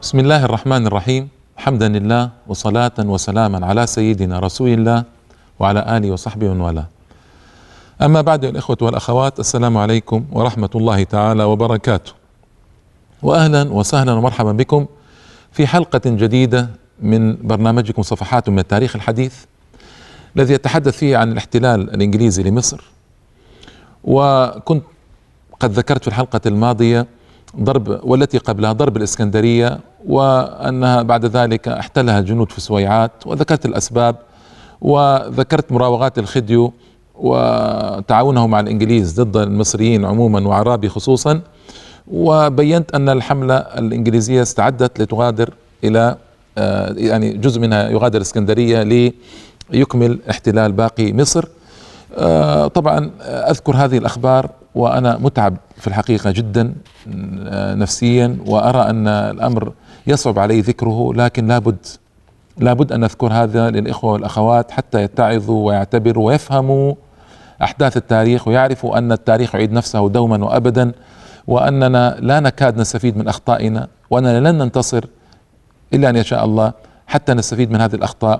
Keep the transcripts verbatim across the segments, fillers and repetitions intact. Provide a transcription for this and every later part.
بسم الله الرحمن الرحيم. حمدا لله وصلاة وسلاما على سيدنا رسول الله وعلى آله وصحبه ومن والاه. أما بعد، الإخوة والأخوات، السلام عليكم ورحمة الله تعالى وبركاته، وأهلا وسهلا ومرحبا بكم في حلقة جديدة من برنامجكم صفحات من التاريخ الحديث، الذي يتحدث فيه عن الاحتلال الإنجليزي لمصر. وكنت قد ذكرت في الحلقة الماضية ضرب والتي قبلها ضرب الإسكندرية، وأنها بعد ذلك احتلها الجنود في سويعات، وذكرت الأسباب، وذكرت مراوغات الخديو وتعاونه مع الإنجليز ضد المصريين عموما وعرابي خصوصا، وبينت أن الحملة الإنجليزية استعدت لتغادر إلى يعني جزء منها يغادر الإسكندرية ليكمل احتلال باقي مصر. طبعا أذكر هذه الأخبار وأنا متعب في الحقيقة جدا نفسيا، وأرى أن الأمر يصعب علي ذكره، لكن لابد لابد أن نذكر هذا للإخوة والأخوات حتى يتعظوا ويعتبروا ويفهموا أحداث التاريخ، ويعرفوا أن التاريخ يعيد نفسه دوما وأبدا، وأننا لا نكاد نستفيد من أخطائنا، وأننا لن ننتصر إلا أن يشاء الله حتى نستفيد من هذه الأخطاء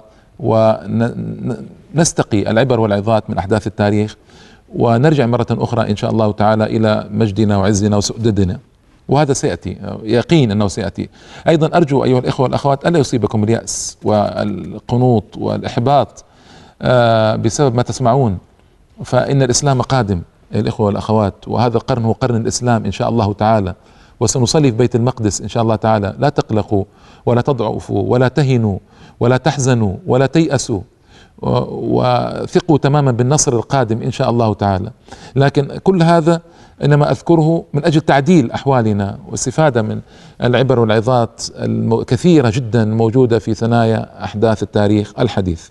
ونستقي العبر والعظات من أحداث التاريخ، ونرجع مرة أخرى إن شاء الله تعالى إلى مجدنا وعزنا وسؤددنا، وهذا سيأتي، يقين أنه سيأتي. أيضا أرجو أيها الإخوة والأخوات ألا يصيبكم اليأس والقنوط والإحباط بسبب ما تسمعون، فإن الإسلام قادم الإخوة والأخوات، وهذا القرن هو قرن الإسلام إن شاء الله تعالى، وسنصلي في بيت المقدس إن شاء الله تعالى. لا تقلقوا ولا تضعفوا ولا تهنوا ولا تحزنوا ولا تيأسوا، وثقوا تماما بالنصر القادم إن شاء الله تعالى. لكن كل هذا إنما أذكره من أجل تعديل أحوالنا واستفادة من العبر والعظات الكثيرة جدا موجودة في ثنايا أحداث التاريخ الحديث.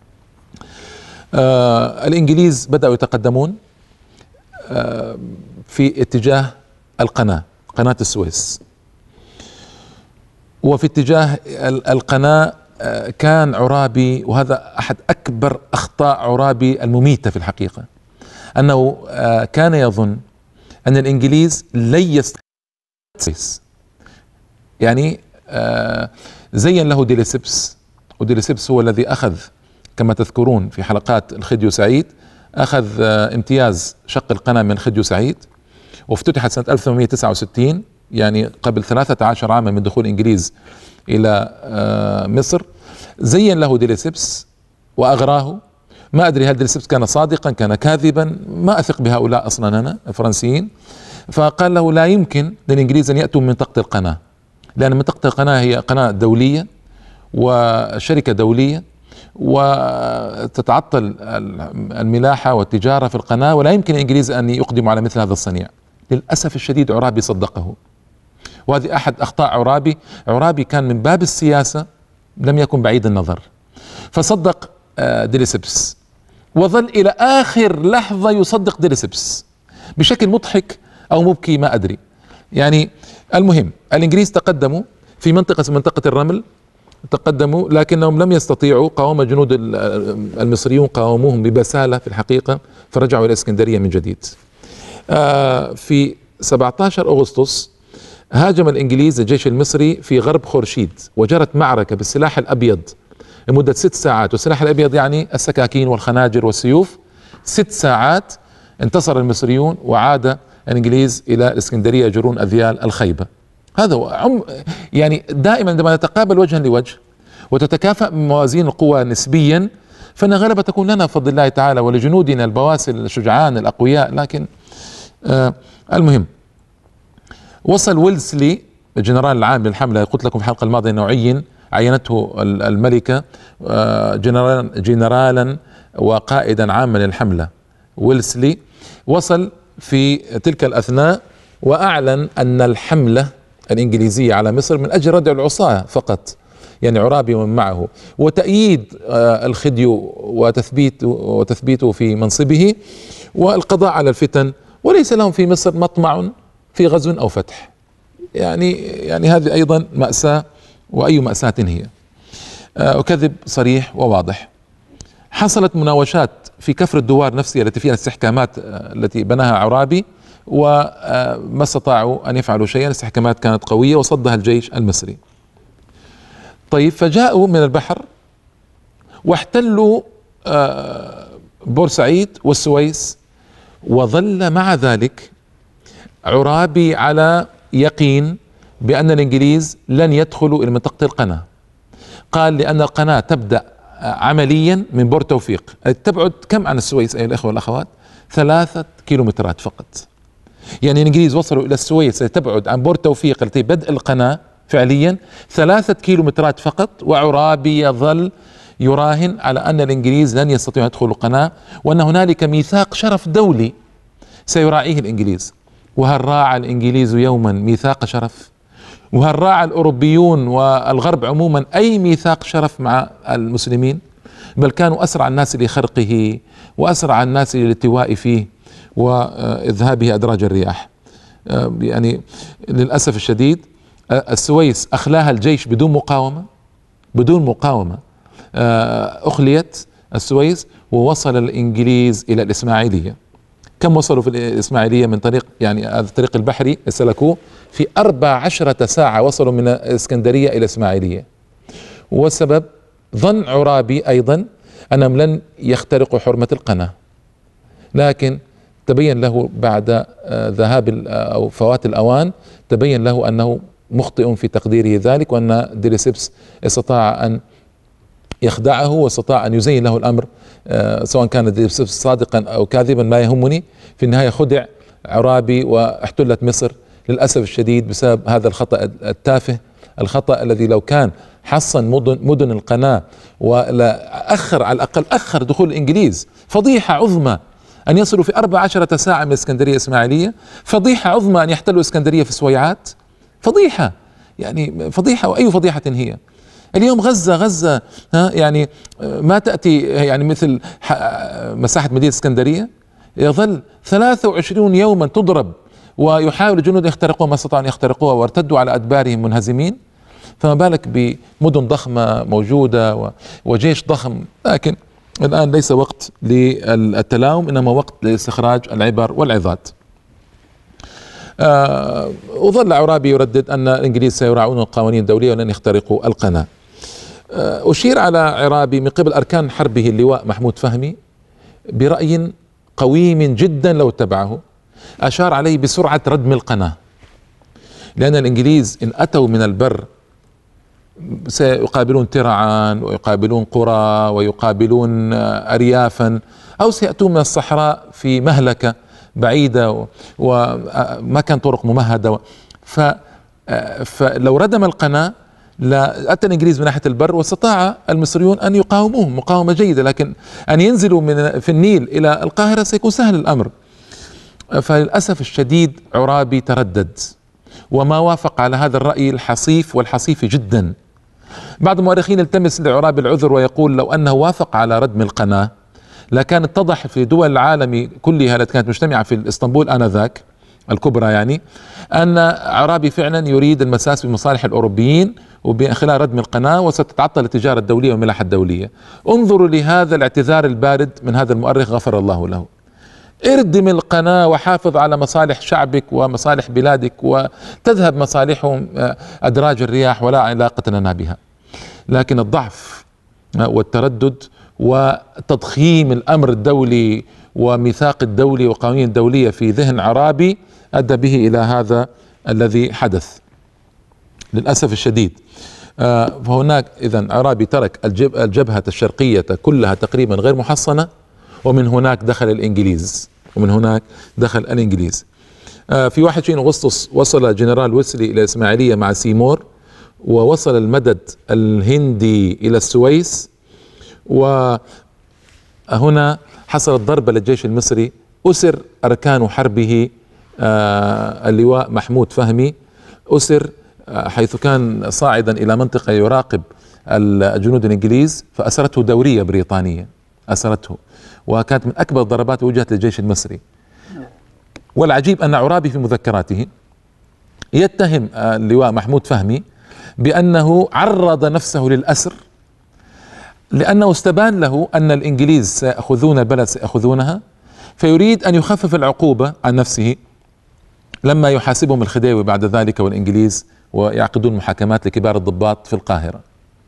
آه الإنجليز بدأوا يتقدمون آه في اتجاه القناة، قناة السويس، وفي اتجاه القناة كان عرابي، وهذا أحد أكبر أخطاء عرابي المميتة في الحقيقة، أنه كان يظن أن الإنجليز لن يستطيعوا، يعني زين له ديليسيبس، وديليسيبس هو الذي أخذ كما تذكرون في حلقات الخديو سعيد، أخذ امتياز شق القناة من خديو سعيد، وافتتحت سنة ألف وثمانمائة وتسعة وستين، يعني قبل ثلاثة عشر عاما من دخول الإنجليز إلى مصر. زين له ديليسيبس وأغراه. ما أدري هل ديليسيبس كان صادقا كان كاذبا، ما أثق بهؤلاء أصلا أنا الفرنسيين. فقال له لا يمكن للإنجليز أن يأتوا من منطقة القناة، لأن منطقة القناة هي قناة دولية وشركة دولية، وتتعطل الملاحة والتجارة في القناة، ولا يمكن الإنجليز أن يقدموا على مثل هذا الصنيع. للأسف الشديد عرابي صدقه، وهذه أحد أخطاء عرابي. عرابي كان من باب السياسة لم يكن بعيد النظر، فصدق ديليسيبس، وظل إلى آخر لحظة يصدق ديليسيبس بشكل مضحك أو مبكي ما أدري. يعني المهم الإنجليز تقدموا في منطقة منطقة الرمل، تقدموا لكنهم لم يستطيعوا، قاوم جنود المصريون قاوموهم ببسالة في الحقيقة، فرجعوا إلى الإسكندرية من جديد. في سبعة عشر أغسطس هاجم الإنجليز الجيش المصري في غرب خورشيد، وجرت معركة بالسلاح الأبيض لمدة ست ساعات، والسلاح الأبيض يعني السكاكين والخناجر والسيوف. ست ساعات انتصر المصريون، وعاد الإنجليز إلى الإسكندرية يجرون أذيال الخيبة. هذا هو عم يعني دائما عندما نتقابل وجها لوجه وتتكافأ موازين القوى نسبيا، فإن غلبة تكون لنا بفضل الله تعالى ولجنودنا البواسل الشجعان الأقوياء. لكن آه المهم وصل ويلسلي الجنرال العام للحملة، قلت لكم في الحلقة الماضية أنه عين عينته الملكة جنرالا جنرالا وقائدا عاما للحملة. ويلسلي وصل في تلك الأثناء وأعلن أن الحملة الإنجليزية على مصر من أجل ردع العصاة فقط، يعني عرابي ومن معه، وتأييد الخديو وتثبيت وتثبيته في منصبه، والقضاء على الفتن، وليس لهم في مصر مطمع في غزو أو فتح. يعني يعني هذه أيضا مأساة، وأي مأساة هي، وكذب صريح وواضح. حصلت مناوشات في كفر الدوار نفسها التي فيها الاستحكامات التي بناها عرابي، وما استطاعوا أن يفعلوا شيئا. الاستحكامات كانت قوية وصدها الجيش المصري. طيب فجاءوا من البحر واحتلوا بورسعيد والسويس، وظل مع ذلك عرابي على يقين بأن الإنجليز لن يدخلوا إلى منطقة القناة. قال لأن القناة تبدأ عمليا من بور توفيق، تبعد كم عن السويس أيها الأخوة والأخوات؟ ثلاثة كيلومترات فقط. يعني الإنجليز وصلوا إلى السويس تبعد عن بور توفيق التي بدء القناة فعليا ثلاثة كيلومترات فقط، وعرابي يظل يراهن على أن الإنجليز لن يستطيعوا أن يدخلوا القناة، وأن هنالك ميثاق شرف دولي سيراعيه الإنجليز. وهل راعى الإنجليز يوما ميثاق شرف؟ وهل راعى الأوروبيون والغرب عموما أي ميثاق شرف مع المسلمين؟ بل كانوا أسرع الناس لخرقه وأسرع الناس للالتواء فيه وإذهابه أدراج الرياح. يعني للأسف الشديد السويس أخلاها الجيش بدون مقاومة، بدون مقاومة أخليت السويس، ووصل الإنجليز إلى الإسماعيلية. كم وصلوا في الإسماعيلية من طريق، يعني هذا الطريق البحري سلكوه في أربع عشرة ساعة، وصلوا من الإسكندرية إلى الإسماعيلية. والسبب ظن عرابي أيضا أنهم لن يخترقوا حرمة القناة، لكن تبين له بعد ذهاب أو فوات الأوان، تبين له أنه مخطئ في تقديره ذلك، وأن ديليسيبس استطاع أن يخدعه واستطاع أن يزين له الأمر، سواء كان ديليسيبس صادقا أو كاذبا ما يهمني. في النهاية خدع عرابي واحتلت مصر للأسف الشديد بسبب هذا الخطأ التافه، الخطأ الذي لو كان حصن مدن, مدن القناة ولا أخر على الأقل أخر دخول الإنجليز. فضيحة عظمى أن يصلوا في أربع عشرة ساعة من الإسكندرية إسماعيلية، فضيحة عظمى أن يحتلوا إسكندرية في سويعات، فضيحة يعني فضيحة، وأي فضيحة هي. اليوم غزة غزة ها يعني ما تأتي يعني مثل مساحة مدينة اسكندرية، يظل ثلاثة وعشرين يوما تضرب ويحاول الجنود يخترقوها، ما استطاعوا أن يخترقوها وارتدوا على أدبارهم منهزمين، فما بالك بمدن ضخمة موجودة وجيش ضخم. لكن الآن ليس وقت للتلاوم، إنما وقت لاستخراج العبر والعظات. آه وظل عرابي يردد أن الإنجليز سيراعون القوانين الدولية ولن يخترقوا القناة. آه أشير على عرابي من قبل أركان حربه اللواء محمود فهمي برأي قويم جدا لو اتبعه، أشار عليه بسرعة ردم القناة، لأن الإنجليز إن أتوا من البر سيقابلون ترعان ويقابلون قرى ويقابلون أريافا، أو سيأتون من الصحراء في مهلكة بعيدة وما كان طرق ممهدة. فلو ردم القناة لأتى الإنجليز من ناحية البر، واستطاع المصريون أن يقاوموهم مقاومة جيدة، لكن أن ينزلوا من في النيل إلى القاهرة سيكون سهل الأمر. فللأسف الشديد عرابي تردد وما وافق على هذا الرأي الحصيف والحصيف جدا. بعض المؤرخين التمس لعرابي العذر ويقول لو أنه وافق على ردم القناة لكان اتضح في دول العالم كلها التي كانت مجتمعة في اسطنبول آنذاك الكبرى، يعني أن عرابي فعلا يريد المساس بمصالح الأوروبيين وبخلال ردم القناة، وستتعطل التجارة الدولية والملاحة الدولية. انظروا لهذا الاعتذار البارد من هذا المؤرخ غفر الله له. اردم القناة وحافظ على مصالح شعبك ومصالح بلادك، وتذهب مصالحهم أدراج الرياح ولا علاقة لنا بها. لكن الضعف والتردد وتضخيم الأمر الدولي وميثاق الدولي وقوانين الدولية في ذهن عرابي أدى به إلى هذا الذي حدث للأسف الشديد. فهناك إذن عرابي ترك الجبهة الشرقية كلها تقريبا غير محصنة، ومن هناك دخل الإنجليز ومن هناك دخل الإنجليز. في واحد وعشرين أغسطس وصل جنرال ويسلي إلى الإسماعيلية مع سيمور، ووصل المدد الهندي إلى السويس، وهنا حصلت ضربة للجيش المصري، أسر أركان حربه اللواء محمود فهمي، أسر حيث كان صاعدا إلى منطقة يراقب الجنود الإنجليز، فأسرته دورية بريطانية أسرته، وكانت من أكبر الضربات وجهت للجيش المصري. والعجيب أن عرابي في مذكراته يتهم اللواء محمود فهمي بأنه عرض نفسه للأسر، لأنه استبان له أن الإنجليز سيأخذون البلد سيأخذونها، فيريد أن يخفف العقوبة عن نفسه لما يحاسبهم الخديوي بعد ذلك والإنجليز ويعقدون محاكمات لكبار الضباط في القاهرة.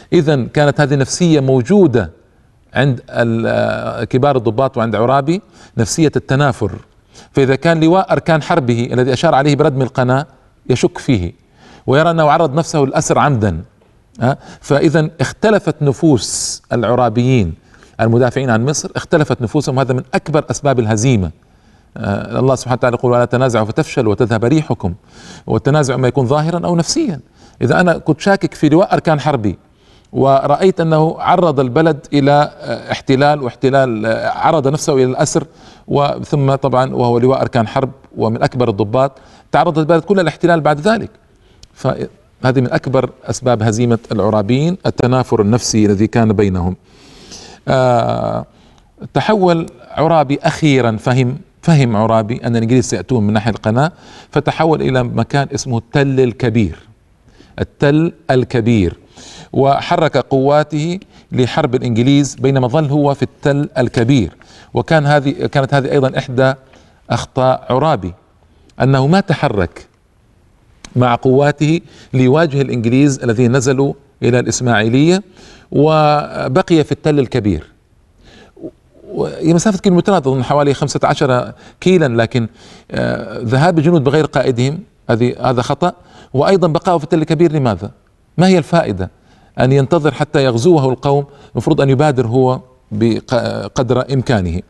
إذا كانت هذه نفسية موجودة عند كبار الضباط وعند عرابي، نفسية التنافر. فإذا كان لواء أركان حربه الذي أشار عليه بردم القناة يشك فيه ويرى أنه عرض نفسه للأسر عمدا، فإذا اختلفت نفوس العرابيين المدافعين عن مصر، اختلفت نفوسهم، هذا من أكبر أسباب الهزيمة. الله سبحانه وتعالى يقول: ولا تنازعوا فتفشلوا وتذهب ريحكم. والتنازع ما يكون ظاهرا أو نفسيا. إذا أنا كنت شاكك في لواء أركان حربي ورأيت أنه عرض البلد إلى احتلال واحتلال عرض نفسه إلى الأسر، وثم طبعا وهو لواء أركان حرب ومن أكبر الضباط، تعرضت البلد كلها للاحتلال بعد ذلك. فهذه من أكبر أسباب هزيمة العرابيين، التنافر النفسي الذي كان بينهم. آه تحول عرابي أخيرا، فهم فهم عرابي أن الإنجليز سيأتون من ناحية القناة، فتحول إلى مكان اسمه التل الكبير، التل الكبير، وحرك قواته لحرب الإنجليز بينما ظل هو في التل الكبير. وكان هذه كانت هذه أيضا إحدى أخطاء عرابي، أنه ما تحرك مع قواته ليواجه الإنجليز الذين نزلوا إلى الإسماعيلية، وبقي في التل الكبير. هي مسافة كيلومترات، أظن حوالي خمسة عشر كيلا، لكن آه ذهاب الجنود بغير قائدهم هذه هذا خطأ. وأيضا بقاؤه في التل الكبير لماذا؟ ما هي الفائدة أن ينتظر حتى يغزوه القوم؟ المفروض أن يبادر هو بقدر إمكانه.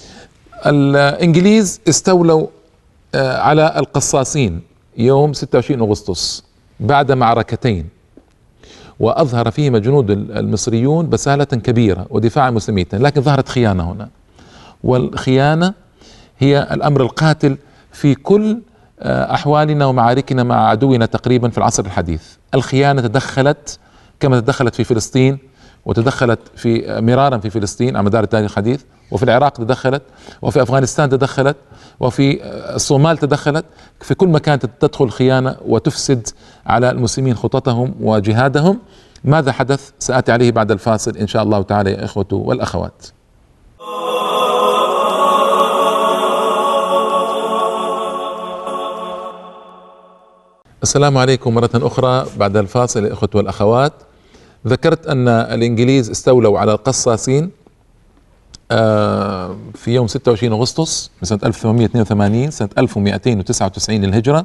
الإنجليز استولوا آه على القصاصين يوم ستة وعشرين أغسطس بعد معركتين، وأظهر فيهما الجنود المصريون بسالة كبيرة ودفاع المسلمين، لكن ظهرت خيانة هنا، والخيانة هي الأمر القاتل في كل أحوالنا ومعاركنا مع عدونا تقريبا في العصر الحديث. الخيانة تدخلت كما تدخلت في فلسطين، وتدخلت في مرارا في فلسطين على مدار التاريخ الحديث، وفي العراق تدخلت، وفي أفغانستان تدخلت، وفي الصومال تدخلت. في كل مكان تدخل خيانة وتفسد على المسلمين خططهم وجهادهم. ماذا حدث؟ سآتي عليه بعد الفاصل إن شاء الله تعالى يا إخوة والأخوات. السلام عليكم مرة أخرى بعد الفاصل يا إخوة والأخوات. ذكرت أن الإنجليز استولوا على القصاصين في يوم ستة وعشرين أغسطس من سنة ألف وثمانمائة واثنين وثمانين، سنة ألف ومئتين وتسعة وتسعين للهجرة.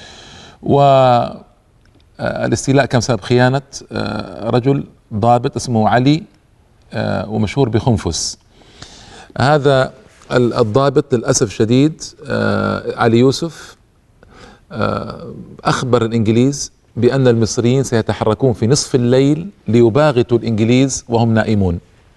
والاستيلاء كان بسبب خيانة رجل ضابط اسمه علي ومشهور بخنفس. هذا الضابط للأسف الشديد علي يوسف أخبر الإنجليز بأن المصريين سيتحركون في نصف الليل ليباغتوا الإنجليز وهم نائمون.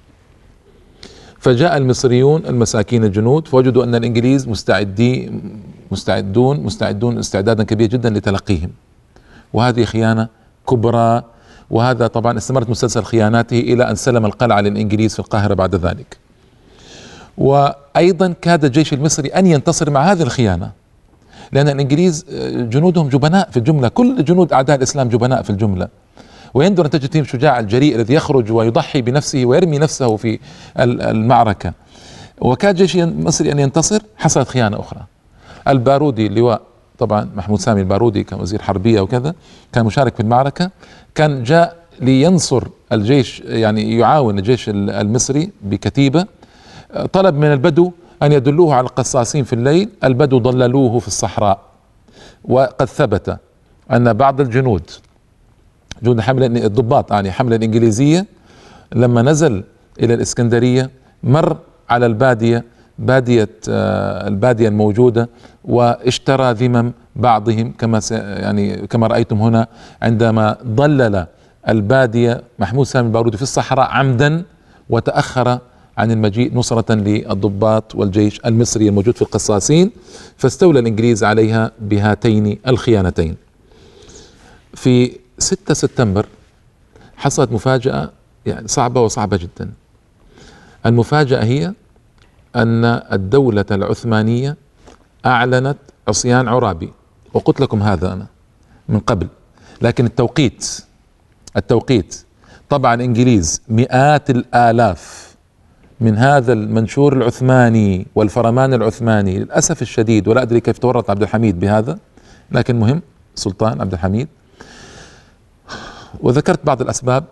فجاء المصريون المساكين الجنود فوجدوا أن الإنجليز مستعدين مستعدون مستعدون استعدادا كبيرا جدا لتلقيهم، وهذه خيانة كبرى. وهذا طبعا استمرت مسلسل خياناته إلى أن سلم القلعة للإنجليز في القاهرة بعد ذلك. وأيضا كاد الجيش المصري أن ينتصر مع هذه الخيانة، لأن الإنجليز جنودهم جبناء في الجملة، كل جنود أعداء الإسلام جبناء في الجملة، ويندر أن تجد فيهم شجاع الجريء الذي يخرج ويضحي بنفسه ويرمي نفسه في المعركة. وكاد الجيش المصري أن ينتصر، حصلت خيانة أخرى. البارودي اللواء طبعا محمود سامي البارودي كان وزير حربية وكذا، كان مشارك في المعركة، كان جاء لينصر الجيش، يعني يعاون الجيش المصري بكتيبة. طلب من البدو أن يدلوه على القصاصين في الليل، البدو ضللوه في الصحراء. وقد ثبت أن بعض الجنود جنود حملة الضباط يعني حملة الإنجليزية لما نزل إلى الإسكندرية مر على البادية بادية البادية الموجودة واشترى ذمم بعضهم، كما يعني كما رأيتم هنا عندما ضلل البادية محمود سامي البارودي في الصحراء عمدا وتأخر عن المجيء نصرة للضباط والجيش المصري الموجود في القصاصين، فاستولى الإنجليز عليها بهاتين الخيانتين. في ستة سبتمبر حصلت مفاجأة يعني صعبة وصعبة جدا. المفاجأة هي أن الدولة العثمانية أعلنت عصيان عرابي، وقلت لكم هذا أنا من قبل، لكن التوقيت التوقيت طبعا الإنجليز مئات الآلاف من هذا المنشور العثماني والفرمان العثماني، للأسف الشديد ولا أدري كيف تورط عبد الحميد بهذا، لكن مهم سلطان عبد الحميد. وذكرت بعض الأسباب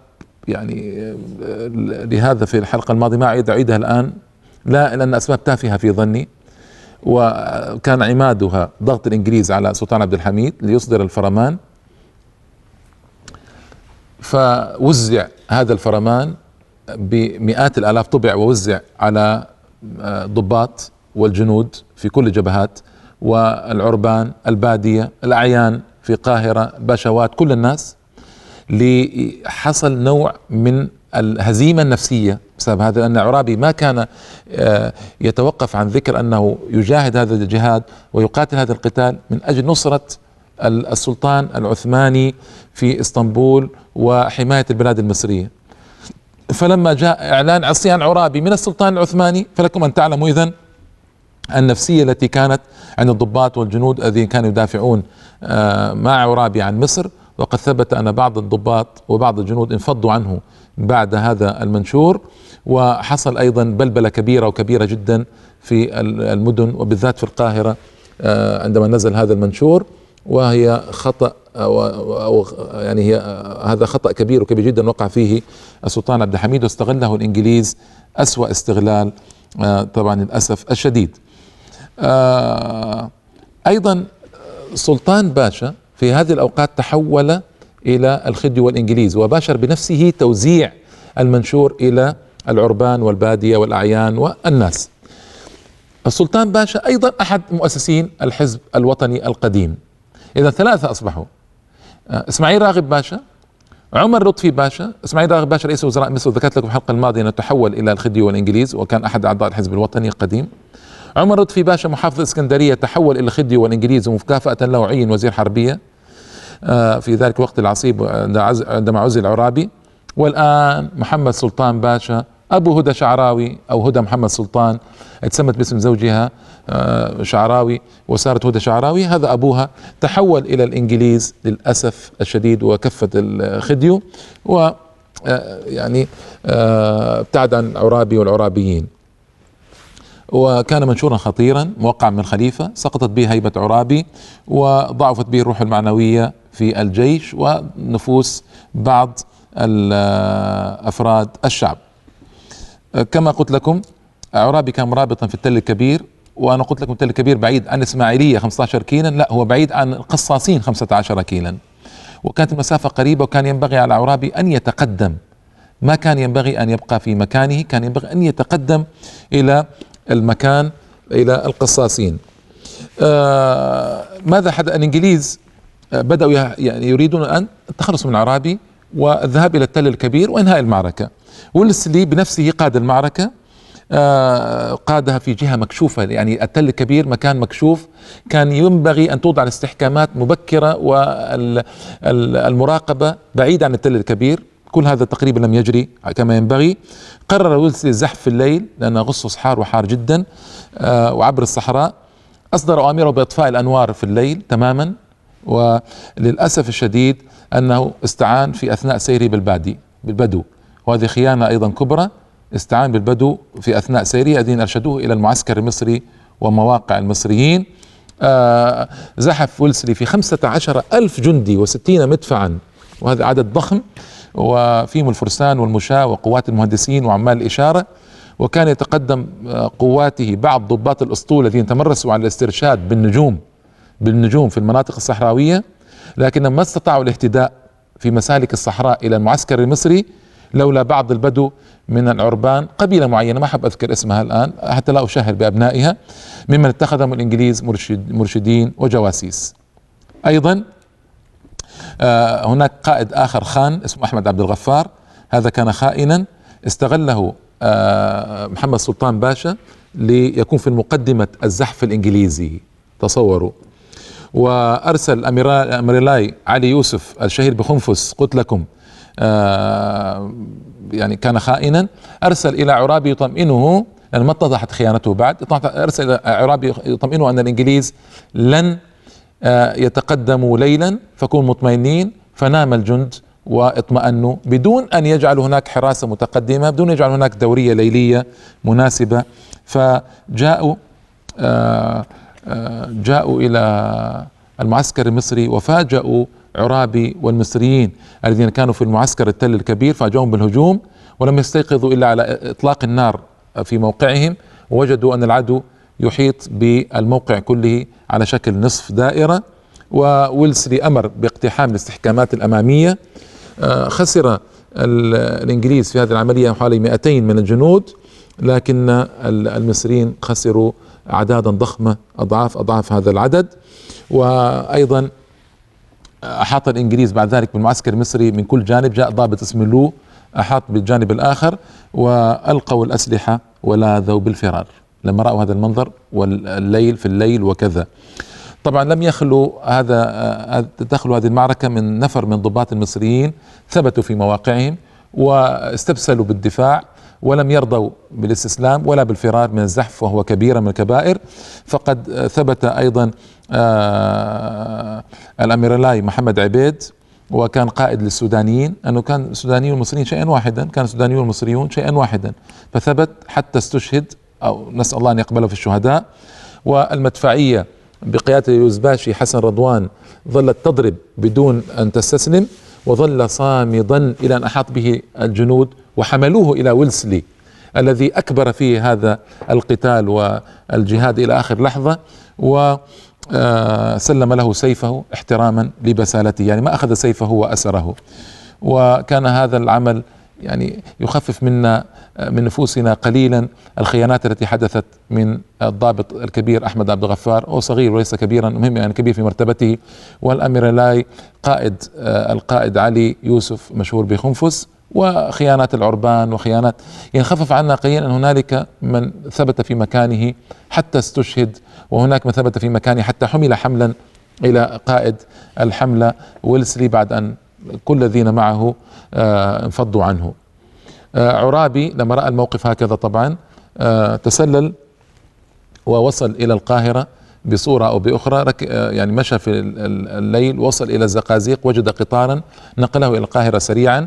يعني لهذا في الحلقة الماضية ما أعيد أعيدها الآن، لا لأن أسباب تافهة في ظني، وكان عمادها ضغط الإنجليز على سلطان عبد الحميد ليصدر الفرمان، فوزع هذا الفرمان بمئات الآلاف، طبع ووزع على ضباط والجنود في كل الجبهات والعربان البادية الأعيان في القاهرة باشوات كل الناس، لحصل نوع من الهزيمة النفسية بسبب هذا، لأن عرابي ما كان يتوقف عن ذكر أنه يجاهد هذا الجهاد ويقاتل هذا القتال من أجل نصرة السلطان العثماني في اسطنبول وحماية البلاد المصرية. فلما جاء إعلان عصيان عرابي من السلطان العثماني، فلكم أن تعلموا إذن النفسية التي كانت عند الضباط والجنود الذين كانوا يدافعون مع عرابي عن مصر، وقد ثبت أن بعض الضباط وبعض الجنود انفضوا عنه بعد هذا المنشور، وحصل أيضا بلبلة كبيرة وكبيرة جدا في المدن وبالذات في القاهرة عندما نزل هذا المنشور، وهي خطأ أو يعني هي هذا خطأ كبير وكبير جدا وقع فيه السلطان عبد الحميد، واستغله الإنجليز أسوأ استغلال طبعا للأسف الشديد. أيضا سلطان باشا في هذه الأوقات تحول إلى الخديو والإنجليز، وباشر بنفسه توزيع المنشور إلى العربان والبادية والأعيان والناس. السلطان باشا أيضا أحد مؤسسين الحزب الوطني القديم. إذا ثلاثة أصبحوا: إسماعيل راغب باشا، عمر لطفي باشا. إسماعيل راغب باشا رئيس وزراء مصر، ذكرت لكم الحلقة الماضية أنه تحول إلى الخديو والإنجليز وكان أحد أعضاء الحزب الوطني القديم. عمر لطفي باشا محافظ الإسكندرية تحول إلى الخديو والإنجليز، ومكافأة له عين وزير حربية في ذلك الوقت العصيب عندما عزل عرابي. والآن محمد سلطان باشا أبو هدى شعراوي أو هدى محمد سلطان، اتسمت باسم زوجها شعراوي وصارت هدى شعراوي، هذا أبوها، تحول إلى الإنجليز للأسف الشديد وكفة الخديو، و يعني ابتعد عن عرابي والعرابيين. وكان منشورا خطيرا موقعا من الخليفة، سقطت به هيبة عرابي وضعفت به الروح المعنوية في الجيش ونفوس بعض أفراد الشعب. كما قلت لكم عرابي كان مرابطا في التل الكبير، وأنا قلت لكم التل الكبير بعيد عن إسماعيلية خمسة عشر كيلا، لا هو بعيد عن القصاصين خمسة عشر كيلا، وكانت المسافة قريبة، وكان ينبغي على عرابي أن يتقدم، ما كان ينبغي أن يبقى في مكانه، كان ينبغي أن يتقدم إلى المكان إلى القصاصين. آه ماذا حدث؟ الإنجليز بدأوا يعني يريدون أن التخلص من عرابي والذهاب إلى التل الكبير وإنهاء المعركة. ويلسلي بنفسه قاد المعركة، آه قادها في جهة مكشوفة، يعني التل الكبير مكان مكشوف، كان ينبغي أن توضع الاستحكامات مبكرة والمراقبة بعيد عن التل الكبير. كل هذا تقريبا لم يجري كما ينبغي. قرر ويلسلي الزحف في الليل لأن أغسطس حار وحار جدا آه وعبر الصحراء، أصدر أوامره بإطفاء الأنوار في الليل تماما، وللأسف الشديد أنه استعان في أثناء سيره بالبادي بالبدو، وهذه خيانة أيضا كبرى، استعان بالبدو في أثناء سيره الذين أرشدوه إلى المعسكر المصري ومواقع المصريين. آه زحف ويلسلي في خمسة عشر ألف جندي وستين مدفعا، وهذا عدد ضخم، وفيهم الفرسان والمشاة وقوات المهندسين وعمال الإشارة، وكان يتقدم قواته بعض ضباط الأسطول الذين تمرسوا على الاسترشاد بالنجوم بالنجوم في المناطق الصحراوية، لكنهم ما استطاعوا الاهتداء في مسالك الصحراء إلى المعسكر المصري لولا بعض البدو من العربان، قبيلة معينة ما أحب أذكر اسمها الآن حتى لا أشهر بأبنائها، ممن اتخذهم الإنجليز مرشد مرشدين وجواسيس. أيضا آه هناك قائد آخر خان اسمه أحمد عبد الغفار، هذا كان خائنا استغله آه محمد سلطان باشا ليكون في المقدمة الزحف الإنجليزي، تصوروا. وأرسل أميرلاي علي يوسف الشهير بخنفس قلت لكم آه يعني كان خائنا، أرسل إلى عرابي يطمئنه، لأن ما اتضحت خيانته بعد، أرسل إلى عرابي يطمئنه أن الإنجليز لن آه يتقدموا ليلا، فكونوا مطمئنين. فنام الجند واطمأنوا بدون أن يجعلوا هناك حراسة متقدمة، بدون أن يجعلوا هناك دورية ليلية مناسبة. فجاءوا آه جاءوا إلى المعسكر المصري وفاجأوا عرابي والمصريين الذين كانوا في المعسكر التل الكبير، فاجأوهم بالهجوم ولم يستيقظوا إلا على إطلاق النار في موقعهم، ووجدوا أن العدو يحيط بالموقع كله على شكل نصف دائرة. وويلسلي أمر باقتحام الاستحكامات الأمامية. خسر الإنجليز في هذه العملية حوالي مئتين من الجنود، لكن المصريين خسروا أعدادا ضخمة أضعاف أضعاف هذا العدد. وأيضا أحاط الإنجليز بعد ذلك بالمعسكر المصري من كل جانب، جاء ضابط اسمه لو أحاط بالجانب الآخر وألقوا الأسلحة ولاذوا بالفرار لما رأوا هذا المنظر، والليل في الليل وكذا. طبعا لم يخلو هذا تخلو هذه المعركة من نفر من ضباط المصريين ثبتوا في مواقعهم واستبسلوا بالدفاع، ولم يرضوا بالاستسلام ولا بالفرار من الزحف، وهو كبيرة من الكبائر. فقد ثبت أيضا الأميرلاي محمد عبيد، وكان قائد للسودانيين، أنه كان السودانيون والمصريين شيئا واحدا، كان السودانيون والمصريون شيئا واحدا، فثبت حتى استشهد، أو نسأل الله أن يقبله في الشهداء. والمدفعية بقيادة اليوزباشي حسن رضوان ظلت تضرب بدون أن تستسلم، وظل صامدا إلى أن أحاط به الجنود وحملوه إلى ويلسلي الذي أكبر فيه هذا القتال والجهاد إلى آخر لحظة، وسلم له سيفه احتراما لبسالته، يعني ما أخذ سيفه وأسره. وكان هذا العمل يعني يخفف منا من نفوسنا قليلا الخيانات التي حدثت من الضابط الكبير أحمد عبد الغفار، هو صغير وليس كبيرا، مهم يعني كبير في مرتبته، والأميرلاي قائد القائد علي يوسف مشهور بخنفس، وخيانات العربان وخيانات، يعني خفف عنا قليلا أن هنالك من ثبت في مكانه حتى استشهد، وهناك من ثبت في مكانه حتى حمل حملا إلى قائد الحملة ويلسلي بعد أن كل الذين معه انفضوا عنه. عرابي لما رأى الموقف هكذا طبعا تسلل ووصل إلى القاهرة بصورة أو بأخرى، يعني مشى في الليل، وصل إلى الزقازيق، وجد قطارا نقله إلى القاهرة سريعا.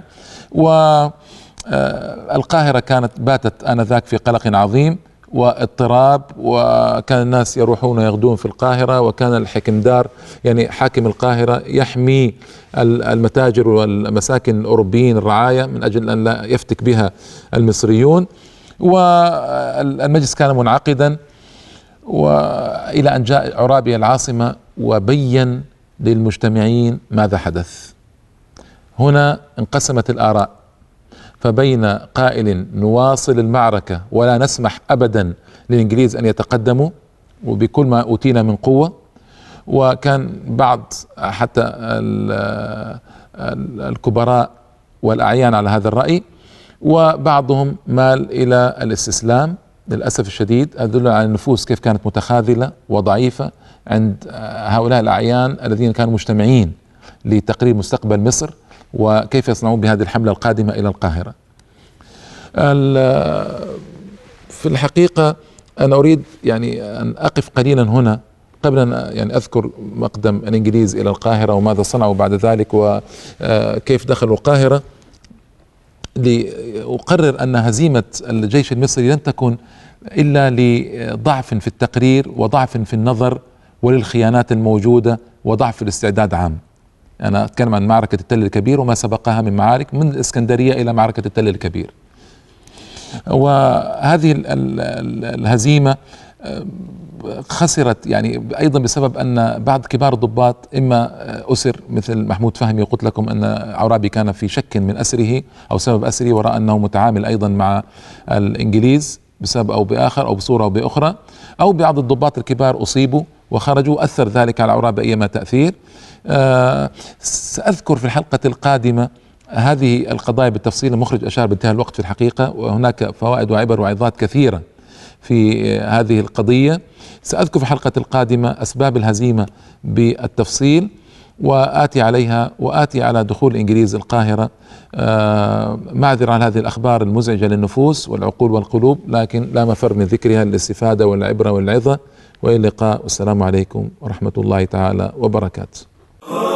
والقاهرة كانت باتت آنذاك في قلق عظيم واضطراب، وكان الناس يروحون ويغدون في القاهرة، وكان الحكمدار يعني حاكم القاهرة يحمي المتاجر والمساكن الأوروبيين الرعاية من أجل أن لا يفتك بها المصريون. والمجلس كان منعقدا، وإلى أن جاء عرابي العاصمة وبين للمجتمعين ماذا حدث. هنا انقسمت الآراء، فبين قائل نواصل المعركة ولا نسمح أبدا للإنجليز أن يتقدموا وبكل ما أوتينا من قوة، وكان بعض حتى الكبراء والأعيان على هذا الرأي، وبعضهم مال إلى الاستسلام. للأسف الشديد يدل على النفوس كيف كانت متخاذلة وضعيفة عند هؤلاء الأعيان الذين كانوا مجتمعين لتقرير مستقبل مصر وكيف يصنعون بهذه الحملة القادمة إلى القاهرة. في الحقيقة أنا أريد يعني أن أقف قليلا هنا قبل أن يعني أذكر مقدم الإنجليز إلى القاهرة وماذا صنعوا بعد ذلك وكيف دخلوا القاهرة، لأقرر أن هزيمة الجيش المصري لن تكن إلا لضعف في التقرير وضعف في النظر وللخيانات الموجودة وضعف الاستعداد عام. أنا أتكلم عن معركة التل الكبير وما سبقها من معارك من الإسكندرية إلى معركة التل الكبير. وهذه الهزيمة خسرت يعني أيضا بسبب أن بعض كبار الضباط إما أسر مثل محمود فهمي، وقلت لكم أن عرابي كان في شك من أسره أو سبب أسره، ورأى أنه متعامل أيضا مع الإنجليز بسبب أو بآخر أو بصورة أو بأخرى، أو بعض الضباط الكبار أصيبوا وخرجوا، أثر ذلك على عرابي أيما تأثير. أه سأذكر في الحلقة القادمة هذه القضايا بالتفصيل، المخرج أشار بانتهاء الوقت في الحقيقة، وهناك فوائد وعبر وعظات كثيرة في هذه القضية. سأذكر في الحلقة القادمة أسباب الهزيمة بالتفصيل، وآتي عليها وآتي على دخول الإنجليز القاهرة. آه معذرة عن هذه الأخبار المزعجة للنفوس والعقول والقلوب، لكن لا مفر من ذكرها للاستفادة والعبرة والعظة. وإلى اللقاء، والسلام عليكم ورحمة الله تعالى وبركاته.